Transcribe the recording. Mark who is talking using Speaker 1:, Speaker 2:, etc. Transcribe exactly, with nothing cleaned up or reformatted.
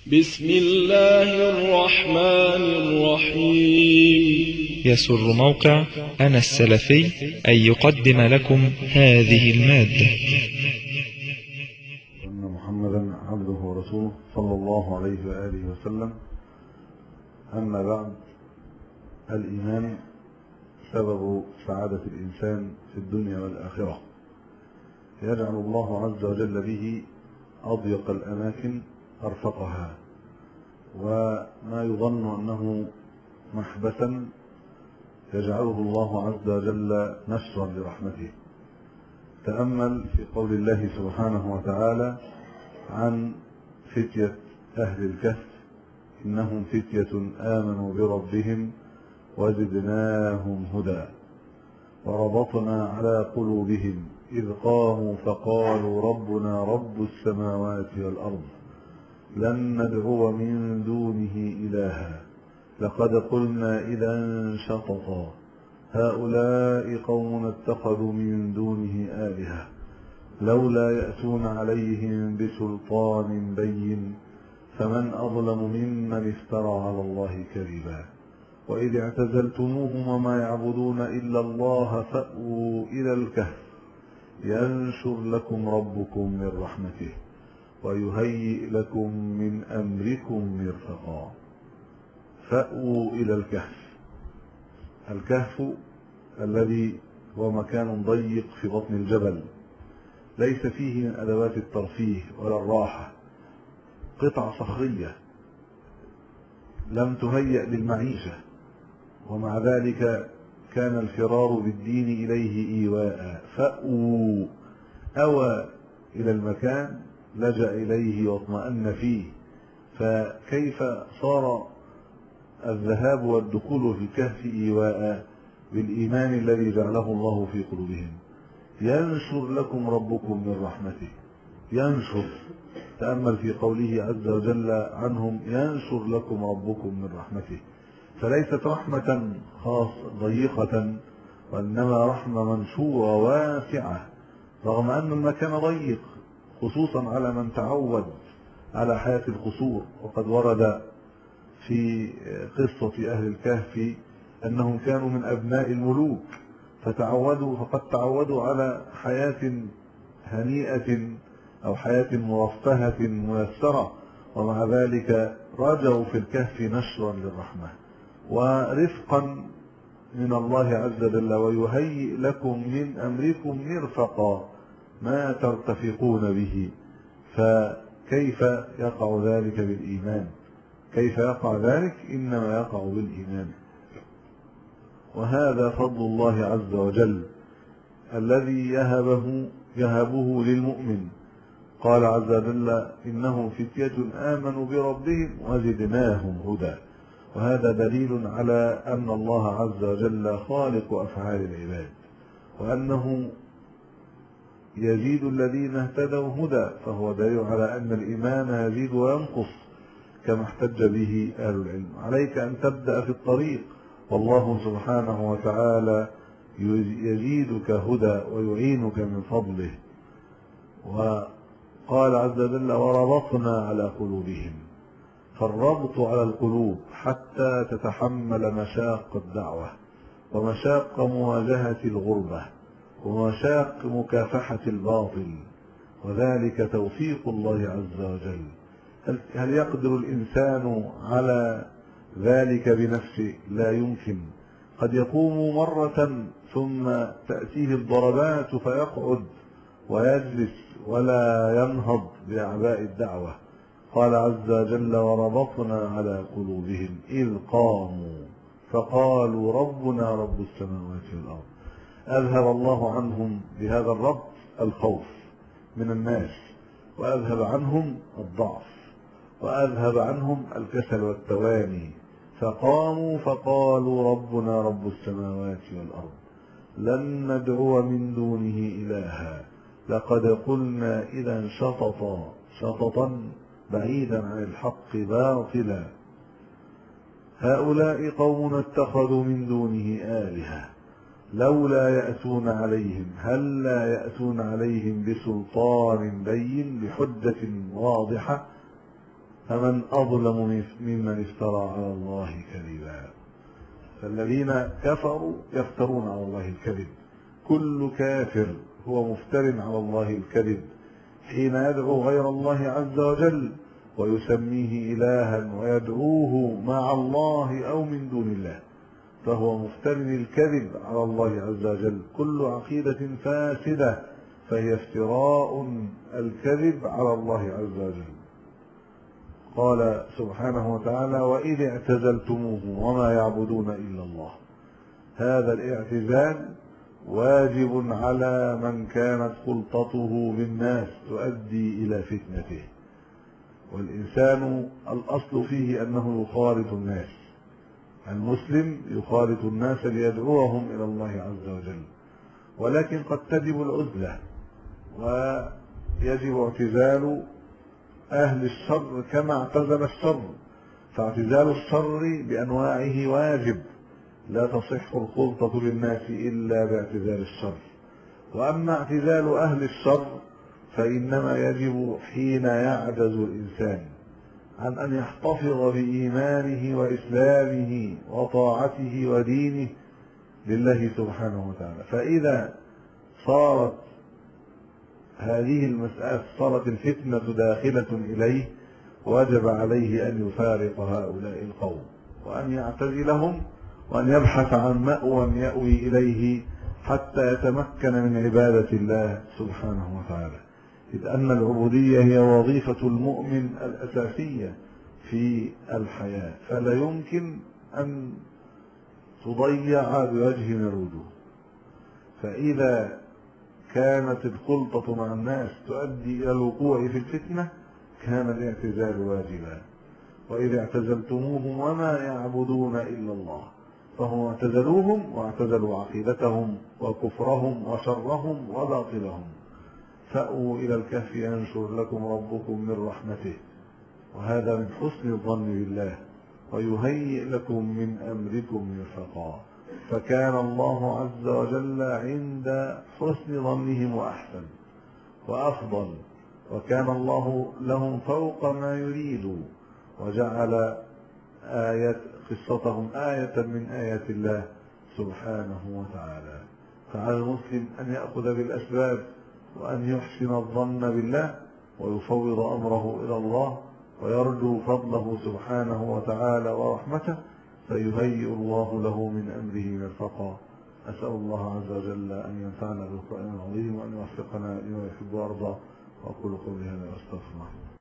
Speaker 1: بسم الله الرحمن الرحيم.
Speaker 2: يسر موقع أنا السلفي أن يقدم لكم هذه المادة.
Speaker 3: أن محمدا عبده ورسوله صلى الله عليه وآله وسلم. أما بعد، الإيمان سبب سعادة الإنسان في الدنيا والآخرة، يجعل الله عز وجل به أضيق الأماكن أرفقها، وما يظن أنه محبسا يجعله الله عز وجل نشرا لرحمته. تأمل في قول الله سبحانه وتعالى عن فتية أهل الكهف: إنهم فتية آمنوا بربهم وزدناهم هدى وربطنا على قلوبهم إذ قاموا فقالوا ربنا رب السماوات والأرض لن ندعو من دونه إلها لقد قلنا إذا شططا هؤلاء قوم اتخذوا من دونه آلهة لولا يأتون عليهم بسلطان بين فمن أظلم ممن افترى على الله كذبا وإذ اعتزلتموهم وما يعبدون إلا الله فأووا إلى الكهف ينشر لكم ربكم من رحمته ويهيئ لكم من أمركم مرفقا. فأووا إلى الكهف. الكهف الذي هو مكان ضيق في بطن الجبل، ليس فيه من أدوات الترفيه ولا الراحة، قطعة صخرية لم تهيأ للمعيشة، ومع ذلك كان الفرار بالدين إليه إيواء. فأووا، أوى إلى المكان، لجأ إليه واطمأن فيه. فكيف صار الذهاب والدخول في الكهف إيواء؟ بالإيمان الذي جعله الله في قلوبهم. ينشر لكم ربكم من رحمته. ينشر، تأمل في قوله عز وجل عنهم: ينشر لكم ربكم من رحمته. فليست رحمة خاص ضيقة، وإنما رحمة منشورة واسعة، رغم أن المكان ضيق، خصوصا على من تعود على حياة القصور. وقد ورد في قصة أهل الكهف أنهم كانوا من أبناء الملوك، فتعودوا فقد تعودوا على حياة هنيئة أو حياة مرفهة ميسرة، ومع ذلك رجوا في الكهف نشرا للرحمة ورفقا من الله عز وجل، ويهيئ لكم من أمركم مرفقا، ما ترتفقون به. فكيف يقع ذلك بالإيمان؟ كيف يقع ذلك؟ إنما يقع بالإيمان. وهذا فضل الله عز وجل الذي يهبه يهبه للمؤمن. قال عز وجل: إنهم فتية آمنوا بربهم وزدناهم هدى. وهذا دليل على أن الله عز وجل خالق أفعال العباد، وأنه يزيد الذين اهتدوا هدى، فهو دليل على أن الإيمان يزيد وينقص كما احتج به أهل العلم. عليك أن تبدأ في الطريق، والله سبحانه وتعالى يزيدك هدى ويعينك من فضله. وقال عز وجل: وربطنا على قلوبهم. فالربط على القلوب حتى تتحمل مشاق الدعوة ومشاق مواجهة الغربة ومشاق مكافحة الباطل، وذلك توفيق الله عز وجل. هل يقدر الإنسان على ذلك بنفسه؟ لا يمكن. قد يقوم مرة ثم تأتيه الضربات فيقعد ويجلس ولا ينهض بأعباء الدعوة. قال عز وجل: وربطنا على قلوبهم إذ قاموا فقالوا ربنا رب السماوات والأرض. أذهب الله عنهم بهذا الربط الخوف من الناس، وأذهب عنهم الضعف، وأذهب عنهم الكسل والتواني. فقاموا فقالوا ربنا رب السماوات والأرض لن ندعو من دونه إلها لقد قلنا إذا شططا. شططا بعيدا عن الحق باطلا. هؤلاء قوم اتخذوا من دونه آلهة لولا يأتون عليهم هل لا يأتون عليهم بسلطان بين، بحجة واضحة فمن أظلم ممن افترى على الله كذبا. فالذين كفروا يفترون على الله الكذب. كل كافر هو مفتر على الله الكذب حين يدعو غير الله عز وجل ويسميه إلها ويدعوه مع الله أو من دون الله، فهو مفتر الكذب على الله عز وجل. كل عقيدة فاسدة فهي افتراء الكذب على الله عز وجل. قال سبحانه وتعالى: وإذ اعتزلتموهم وما يعبدون إلا الله. هذا الاعتزال واجب على من كانت خلطته بالناس تؤدي إلى فتنته، والإنسان الأصل فيه أنه يخالط الناس. المسلم يخالط الناس ليدعوهم إلى الله عز وجل، ولكن قد تجب العزلة ويجب اعتزال أهل الشر كما اعتزل الشر. فاعتزال الشر بأنواعه واجب، لا تصح الخلطة بالناس إلا باعتزال الشر. وأما اعتزال أهل الشر فإنما يجب حين يعجز الإنسان عن أن يحتفظ بإيمانه وإسلامه وطاعته ودينه لله سبحانه وتعالى. فإذا صارت هذه المسألة، صارت الفتنة داخلة إليه، وجب عليه أن يفارق هؤلاء القوم وأن يعتزلهم وأن يبحث عن مأوى يأوي إليه حتى يتمكن من عبادة الله سبحانه وتعالى، إذ أن العبودية هي وظيفة المؤمن الأساسية في الحياة، فلا يمكن أن تضيع بوجه من الوجوه. فإذا كانت الخلطة مع الناس تؤدي إلى الوقوع في الفتنة كان الاعتزال واجبا. وإذا اعتزلتموهم وما يعبدون إلا الله، فهم اعتزلوهم واعتزلوا عقيدتهم وكفرهم وشرهم وباطلهم. فأووا إلى الكهف ينشر لكم ربكم من رحمته، وهذا من حسن الظن بالله، ويهيئ لكم من أمركم مرفقا. فكان الله عز وجل عند حسن ظنهم وأحسن وأفضل، وكان الله لهم فوق ما يريدوا، وجعل آية قصتهم آية من آيات الله سبحانه وتعالى. فعلى المسلم أن يأخذ بالأسباب وأن يحسن الظن بالله ويفوض أمره إلى الله ويرجو فضله سبحانه وتعالى ورحمته، فيهيئ الله له من أمره مرفقا. أسأل الله عز وجل أن ينفعنا بالقرآن العظيم وأن يوفقنا لما يحب ويرضى. وأقول قولي هذا وأستغفر الله.